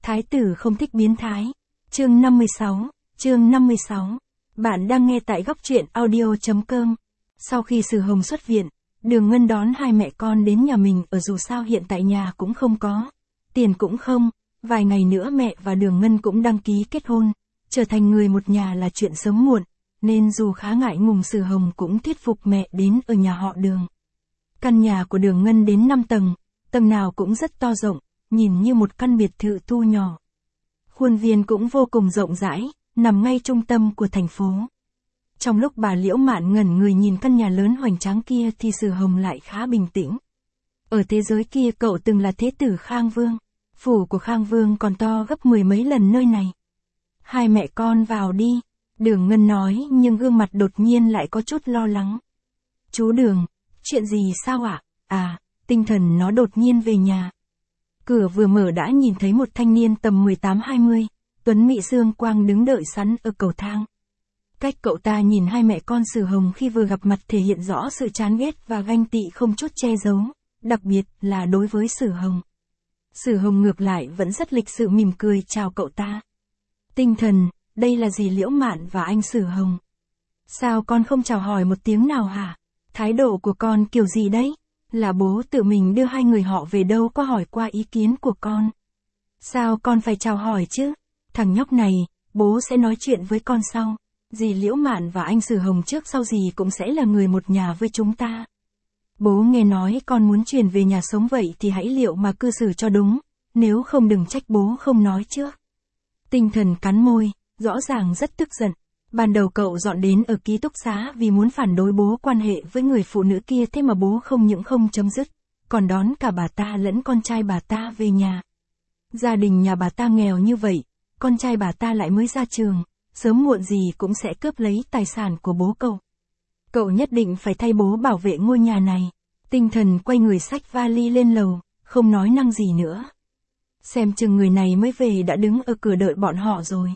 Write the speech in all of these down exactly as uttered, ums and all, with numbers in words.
Thái tử không thích biến thái. Chương năm mươi sáu, chương năm mươi sáu. Bạn đang nghe tại góc truyện audio chấm com. Sau khi Sử Hồng xuất viện, Đường Ngân đón hai mẹ con đến nhà mình ở dù sao hiện tại nhà cũng không có. Tiền cũng không, vài ngày nữa mẹ và Đường Ngân cũng đăng ký kết hôn, trở thành người một nhà là chuyện sớm muộn, nên dù khá ngại ngùng Sử Hồng cũng thuyết phục mẹ đến ở nhà họ Đường. Căn nhà của Đường Ngân đến năm tầng, tầng nào cũng rất to rộng, nhìn như một căn biệt thự thu nhỏ. Khuôn viên cũng vô cùng rộng rãi, nằm ngay trung tâm của thành phố. Trong lúc bà Liễu Mạn ngẩn người nhìn căn nhà lớn hoành tráng kia thì Sử Hồng lại khá bình tĩnh. Ở thế giới kia cậu từng là thế tử Khang Vương, phủ của Khang Vương còn to gấp mười mấy lần nơi này. Hai mẹ con vào đi, Đường Ngân nói nhưng gương mặt đột nhiên lại có chút lo lắng. Chú Đường, chuyện gì sao ạ? À? à, tinh thần nó đột nhiên về nhà. Cửa vừa mở đã nhìn thấy một thanh niên tầm mười tám hai mươi, tuấn mỹ dương quang đứng đợi sẵn ở cầu thang. Cách cậu ta nhìn hai mẹ con Sử Hồng khi vừa gặp mặt thể hiện rõ sự chán ghét và ganh tị không chút che giấu, đặc biệt là đối với Sử Hồng. Sử Hồng ngược lại vẫn rất lịch sự mỉm cười chào cậu ta. Tinh thần, đây là dì Liễu Mạn và anh Sử Hồng. Sao con không chào hỏi một tiếng nào hả? Thái độ của con kiểu gì đấy? Là bố tự mình đưa hai người họ về đâu có hỏi qua ý kiến của con. Sao con phải chào hỏi chứ? Thằng nhóc này, bố sẽ nói chuyện với con sau. Dì Liễu Mạn và anh Sử Hồng trước sau gì cũng sẽ là người một nhà với chúng ta. Bố nghe nói con muốn chuyển về nhà sống vậy thì hãy liệu mà cư xử cho đúng, nếu không đừng trách bố không nói trước. Tinh thần cắn môi, rõ ràng rất tức giận. Ban đầu cậu dọn đến ở ký túc xá vì muốn phản đối bố quan hệ với người phụ nữ kia, thế mà bố không những không chấm dứt, còn đón cả bà ta lẫn con trai bà ta về nhà. Gia đình nhà bà ta nghèo như vậy, con trai bà ta lại mới ra trường, sớm muộn gì cũng sẽ cướp lấy tài sản của bố cậu. Cậu nhất định phải thay bố bảo vệ ngôi nhà này. Tinh thần quay người xách vali lên lầu, không nói năng gì nữa. Xem chừng người này mới về đã đứng ở cửa đợi bọn họ rồi.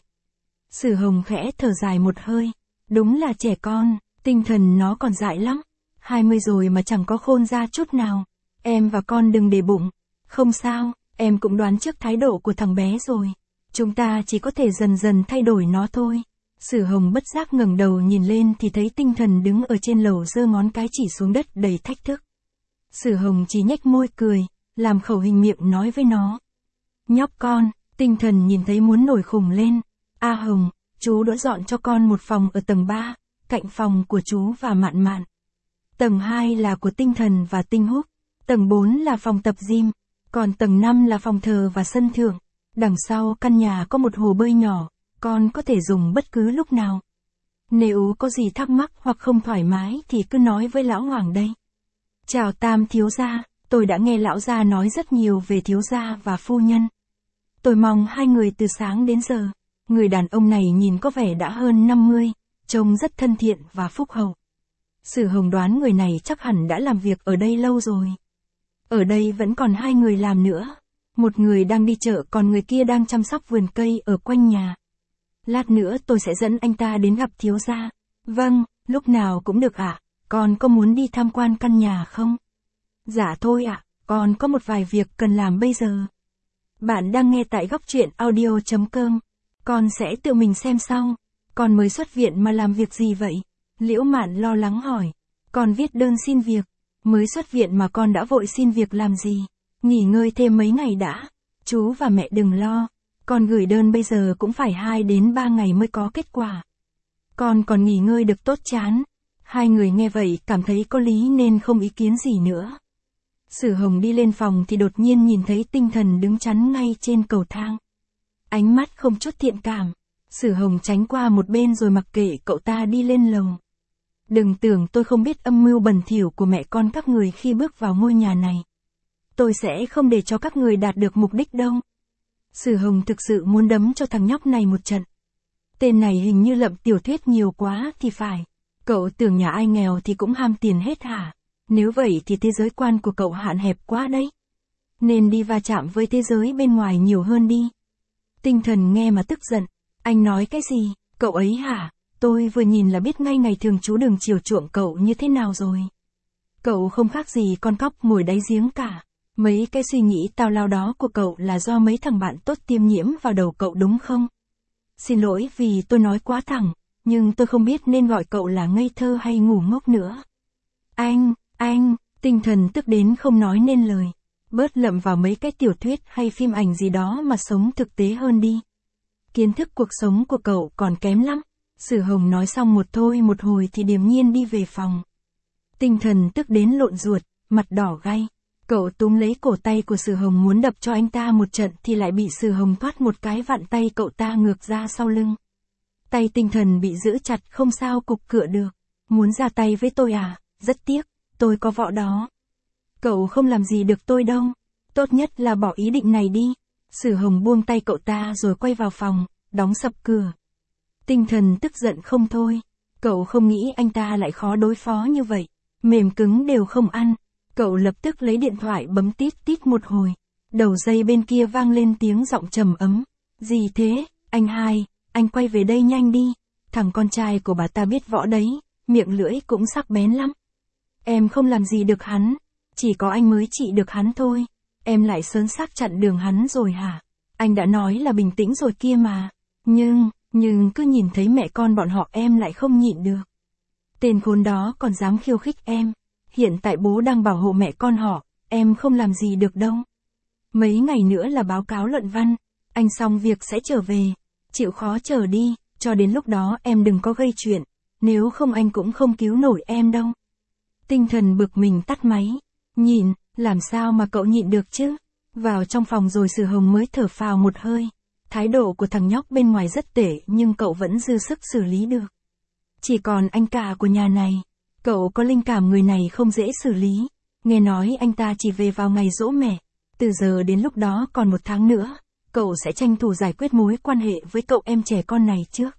Sử Hồng khẽ thở dài một hơi. Đúng là trẻ con, tinh thần nó còn dại lắm. hai mươi rồi mà chẳng có khôn ra chút nào. Em và con đừng để bụng. Không sao, em cũng đoán trước thái độ của thằng bé rồi. Chúng ta chỉ có thể dần dần thay đổi nó thôi. Sử Hồng bất giác ngẩng đầu nhìn lên thì thấy tinh thần đứng ở trên lầu giơ ngón cái chỉ xuống đất đầy thách thức. Sử Hồng chỉ nhếch môi cười, làm khẩu hình miệng nói với nó. Nhóc con, tinh thần nhìn thấy muốn nổi khùng lên. A Hồng, chú đã dọn cho con một phòng ở tầng ba, cạnh phòng của chú và Mạn Mạn. Tầng hai là của tinh thần và tinh húc. Tầng bốn là phòng tập gym. Còn tầng năm là phòng thờ và sân thượng. Đằng sau căn nhà có một hồ bơi nhỏ, con có thể dùng bất cứ lúc nào. Nếu có gì thắc mắc hoặc không thoải mái thì cứ nói với lão Hoàng đây. Chào Tam thiếu gia, tôi đã nghe lão gia nói rất nhiều về thiếu gia và phu nhân. Tôi mong hai người từ sáng đến giờ. Người đàn ông này nhìn có vẻ đã hơn năm mươi, trông rất thân thiện và phúc hậu. Sử Hồng đoán người này chắc hẳn đã làm việc ở đây lâu rồi. Ở đây vẫn còn hai người làm nữa. Một người đang đi chợ còn người kia đang chăm sóc vườn cây ở quanh nhà. Lát nữa tôi sẽ dẫn anh ta đến gặp thiếu gia. Vâng, lúc nào cũng được ạ. À? Con có muốn đi tham quan căn nhà không? Dạ thôi ạ, à, con có một vài việc cần làm bây giờ. Bạn đang nghe tại góc truyện audio chấm com. Con sẽ tự mình xem sau. Con mới xuất viện mà làm việc gì vậy? Liễu Mạn lo lắng hỏi. Con viết đơn xin việc. Mới xuất viện mà con đã vội xin việc làm gì? Nghỉ ngơi thêm mấy ngày đã. Chú và mẹ đừng lo. Con gửi đơn bây giờ cũng phải hai đến ba ngày mới có kết quả. Con còn nghỉ ngơi được tốt chán. Hai người nghe vậy cảm thấy có lý nên không ý kiến gì nữa. Sử Hồng đi lên phòng thì đột nhiên nhìn thấy tinh thần đứng chắn ngay trên cầu thang. Ánh mắt không chút thiện cảm. Sử Hồng tránh qua một bên rồi mặc kệ cậu ta đi lên lầu. Đừng tưởng tôi không biết âm mưu bẩn thỉu của mẹ con các người khi bước vào ngôi nhà này. Tôi sẽ không để cho các người đạt được mục đích đâu. Sử Hồng thực sự muốn đấm cho thằng nhóc này một trận. Tên này hình như lậm tiểu thuyết nhiều quá thì phải. Cậu tưởng nhà ai nghèo thì cũng ham tiền hết hả? Nếu vậy thì thế giới quan của cậu hạn hẹp quá đấy. Nên đi va chạm với thế giới bên ngoài nhiều hơn đi. Tinh thần nghe mà tức giận. Anh nói cái gì? Cậu ấy hả? Tôi vừa nhìn là biết ngay ngày thường chú Đường chiều chuộng cậu như thế nào rồi. Cậu không khác gì con cóc ngồi đáy giếng cả. Mấy cái suy nghĩ tào lao đó của cậu là do mấy thằng bạn tốt tiêm nhiễm vào đầu cậu đúng không? Xin lỗi vì tôi nói quá thẳng, nhưng tôi không biết nên gọi cậu là ngây thơ hay ngu ngốc nữa. Anh, anh, tinh thần tức đến không nói nên lời. Bớt lậm vào mấy cái tiểu thuyết hay phim ảnh gì đó mà sống thực tế hơn đi. Kiến thức cuộc sống của cậu còn kém lắm. Sử Hồng nói xong một thôi một hồi thì điềm nhiên đi về phòng. Tinh thần tức đến lộn ruột, mặt đỏ gay. Cậu túm lấy cổ tay của Sử Hồng muốn đập cho anh ta một trận thì lại bị Sử Hồng thoát một cái vặn tay cậu ta ngược ra sau lưng. Tay tinh thần bị giữ chặt không sao cục cựa được. Muốn ra tay với tôi à? Rất tiếc, tôi có võ đó. Cậu không làm gì được tôi đâu. Tốt nhất là bỏ ý định này đi. Sử Hồng buông tay cậu ta rồi quay vào phòng, đóng sập cửa. Tinh thần tức giận không thôi. Cậu không nghĩ anh ta lại khó đối phó như vậy. Mềm cứng đều không ăn. Cậu lập tức lấy điện thoại bấm tít tít một hồi. Đầu dây bên kia vang lên tiếng giọng trầm ấm. Gì thế, anh hai, anh quay về đây nhanh đi. Thằng con trai của bà ta biết võ đấy, miệng lưỡi cũng sắc bén lắm. Em không làm gì được hắn, chỉ có anh mới trị được hắn thôi. Em lại sớn xác chặn đường hắn rồi hả? Anh đã nói là bình tĩnh rồi kia mà. Nhưng, nhưng cứ nhìn thấy mẹ con bọn họ em lại không nhịn được. Tên khốn đó còn dám khiêu khích em. Hiện tại bố đang bảo hộ mẹ con họ, em không làm gì được đâu. Mấy ngày nữa là báo cáo luận văn, anh xong việc sẽ trở về. Chịu khó chờ đi, cho đến lúc đó em đừng có gây chuyện, nếu không anh cũng không cứu nổi em đâu. Tinh thần bực mình tắt máy. Nhìn, làm sao mà cậu nhịn được chứ? Vào trong phòng rồi Sử Hồng mới thở phào một hơi. Thái độ của thằng nhóc bên ngoài rất tệ nhưng cậu vẫn dư sức xử lý được. Chỉ còn anh cả của nhà này. Cậu có linh cảm người này không dễ xử lý. Nghe nói anh ta chỉ về vào ngày giỗ mẹ. Từ giờ đến lúc đó còn một tháng nữa, cậu sẽ tranh thủ giải quyết mối quan hệ với cậu em trẻ con này trước.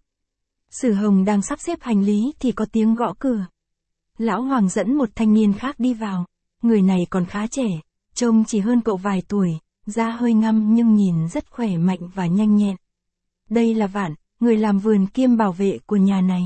Sử Hồng đang sắp xếp hành lý thì có tiếng gõ cửa. Lão Hoàng dẫn một thanh niên khác đi vào. Người này còn khá trẻ, trông chỉ hơn cậu vài tuổi, da hơi ngăm nhưng nhìn rất khỏe mạnh và nhanh nhẹn. Đây là Vạn, người làm vườn kiêm bảo vệ của nhà này.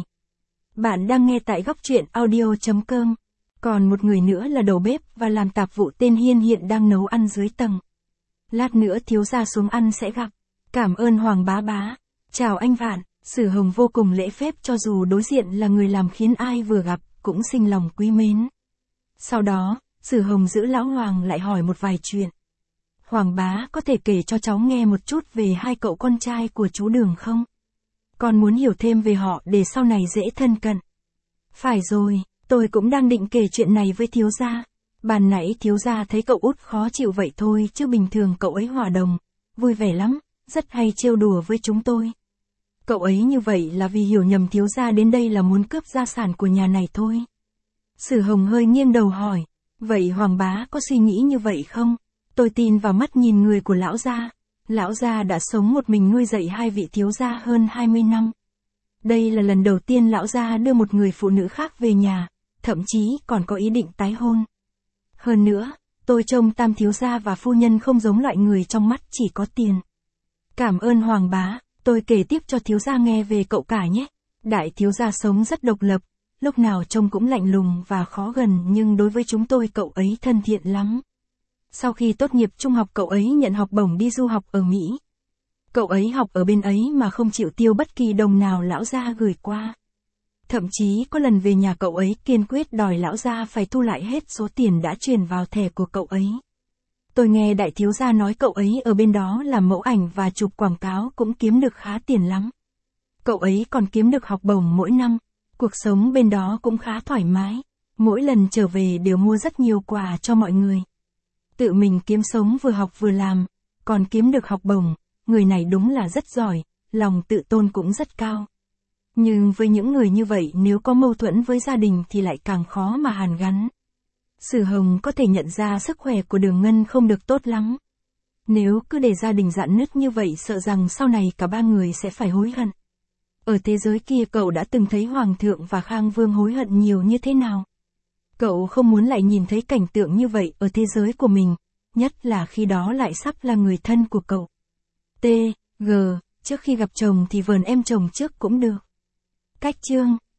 Bạn đang nghe tại góc truyện audio chấm com. Còn một người nữa là đầu bếp và làm tạp vụ tên Hiên hiện đang nấu ăn dưới tầng. Lát nữa thiếu gia xuống ăn sẽ gặp. Cảm ơn Hoàng bá bá. Chào anh Vạn. Sử Hồng vô cùng lễ phép cho dù đối diện là người làm khiến ai vừa gặp cũng sinh lòng quý mến. Sau đó, Sử Hồng giữ lão Hoàng lại hỏi một vài chuyện. Hoàng bá có thể kể cho cháu nghe một chút về hai cậu con trai của chú Đường không? Con muốn hiểu thêm về họ để sau này dễ thân cận. Phải rồi, tôi cũng đang định kể chuyện này với thiếu gia. Ban nãy thiếu gia thấy cậu út khó chịu vậy thôi chứ bình thường cậu ấy hòa đồng, vui vẻ lắm, rất hay trêu đùa với chúng tôi. Cậu ấy như vậy là vì hiểu nhầm thiếu gia đến đây là muốn cướp gia sản của nhà này thôi. Sử Hồng hơi nghiêng đầu hỏi, vậy Hoàng bá có suy nghĩ như vậy không? Tôi tin vào mắt nhìn người của lão gia. Lão gia đã sống một mình nuôi dạy hai vị thiếu gia hơn hai mươi năm. Đây là lần đầu tiên lão gia đưa một người phụ nữ khác về nhà, thậm chí còn có ý định tái hôn. Hơn nữa, tôi trông tam thiếu gia và phu nhân không giống loại người trong mắt chỉ có tiền. Cảm ơn Hoàng bá, tôi kể tiếp cho thiếu gia nghe về cậu cả nhé. Đại thiếu gia sống rất độc lập, lúc nào trông cũng lạnh lùng và khó gần nhưng đối với chúng tôi cậu ấy thân thiện lắm. Sau khi tốt nghiệp trung học cậu ấy nhận học bổng đi du học ở Mỹ. Cậu ấy học ở bên ấy mà không chịu tiêu bất kỳ đồng nào lão gia gửi qua. Thậm chí có lần về nhà cậu ấy kiên quyết đòi lão gia phải thu lại hết số tiền đã chuyển vào thẻ của cậu ấy. Tôi nghe đại thiếu gia nói cậu ấy ở bên đó làm mẫu ảnh và chụp quảng cáo cũng kiếm được khá tiền lắm. Cậu ấy còn kiếm được học bổng mỗi năm, cuộc sống bên đó cũng khá thoải mái, mỗi lần trở về đều mua rất nhiều quà cho mọi người. Tự mình kiếm sống vừa học vừa làm, còn kiếm được học bổng, người này đúng là rất giỏi, lòng tự tôn cũng rất cao. Nhưng với những người như vậy nếu có mâu thuẫn với gia đình thì lại càng khó mà hàn gắn. Sử Hồng có thể nhận ra sức khỏe của Đường Ngân không được tốt lắm. Nếu cứ để gia đình rạn nứt như vậy sợ rằng sau này cả ba người sẽ phải hối hận. Ở thế giới kia cậu đã từng thấy Hoàng thượng và Khang Vương hối hận nhiều như thế nào. Cậu không muốn lại nhìn thấy cảnh tượng như vậy ở thế giới của mình, nhất là khi đó lại sắp là người thân của cậu. T. G. Trước khi gặp chồng thì vờn em chồng trước cũng được. Cách chương